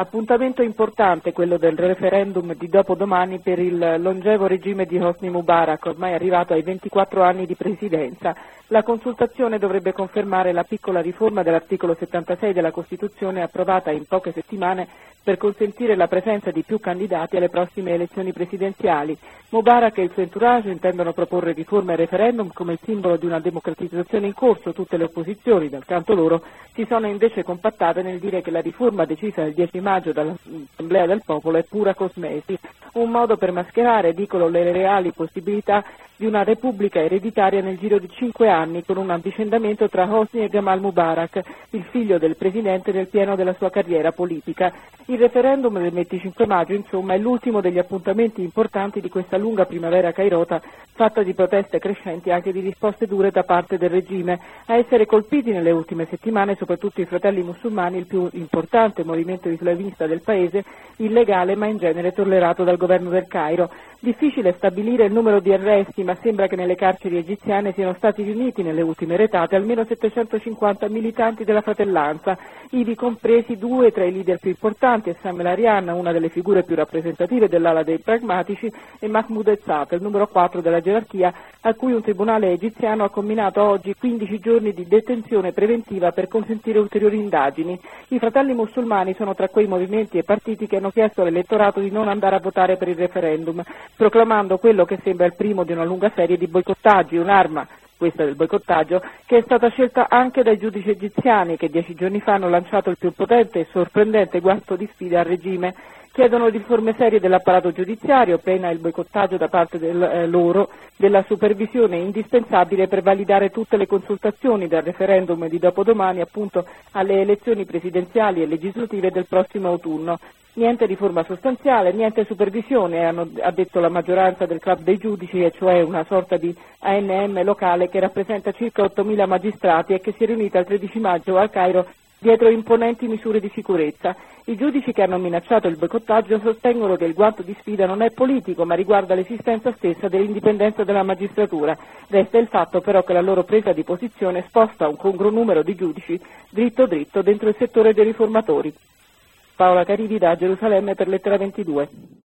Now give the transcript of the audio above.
Appuntamento importante quello del referendum di dopodomani per il longevo regime di Hosni Mubarak, ormai arrivato ai 24 anni di presidenza. La consultazione dovrebbe confermare la piccola riforma dell'articolo 76 della Costituzione approvata in poche settimane per consentire la presenza di più candidati alle prossime elezioni presidenziali. Mubarak e il suo entourage intendono proporre riforme e referendum come il simbolo di una democratizzazione in corso. Tutte le opposizioni, dal canto loro, si sono invece compattate nel dire che la riforma decisa il 10 maggio dall'Assemblea del Popolo è pura cosmesi, un modo per mascherare, dicono, le reali possibilità di una repubblica ereditaria nel giro di 5 anni, con un avvicendamento tra Hosni e Gamal Mubarak, il figlio del presidente nel pieno della sua carriera politica. Il referendum del 25 maggio, insomma, è l'ultimo degli appuntamenti importanti di questa lunga primavera cairota, fatta di proteste crescenti e anche di risposte dure da parte del regime. A essere colpiti nelle ultime settimane soprattutto i Fratelli Musulmani, il più importante movimento islamista del paese, illegale ma in genere tollerato dal governo del Cairo. Difficile stabilire il numero di arresti, ma sembra che nelle carceri egiziane siano stati riuniti nelle ultime retate almeno 750 militanti della Fratellanza, ivi compresi 2 tra i leader più importanti, Essam El Arian, una delle figure più rappresentative dell'ala dei pragmatici, e Mahmoud Ezzat, il numero 4 della gerarchia, a cui un tribunale egiziano ha comminato oggi 15 giorni di detenzione preventiva per consentire ulteriori indagini. I Fratelli Musulmani sono tra quei movimenti e partiti che hanno chiesto all'elettorato di non andare a votare per il referendum, proclamando quello che sembra il primo di una lunga serie di boicottaggi, un'arma, questa del boicottaggio, che è stata scelta anche dai giudici egiziani che 10 giorni fa hanno lanciato il più potente e sorprendente guanto di sfida al regime. Chiedono riforme serie dell'apparato giudiziario, pena il boicottaggio da parte loro della supervisione indispensabile per validare tutte le consultazioni dal referendum di dopodomani appunto alle elezioni presidenziali e legislative del prossimo autunno. Niente riforma sostanziale, niente supervisione, ha detto la maggioranza del club dei giudici, e cioè una sorta di ANM locale che rappresenta circa 8.000 magistrati e che si è riunita il 13 maggio al Cairo dietro imponenti misure di sicurezza. I giudici che hanno minacciato il boicottaggio sostengono che il guanto di sfida non è politico, ma riguarda l'esistenza stessa dell'indipendenza della magistratura. Resta il fatto però che la loro presa di posizione sposta un congruo numero di giudici dritto dritto dentro il settore dei riformatori. Paola Caridi da Gerusalemme per Lettera 22.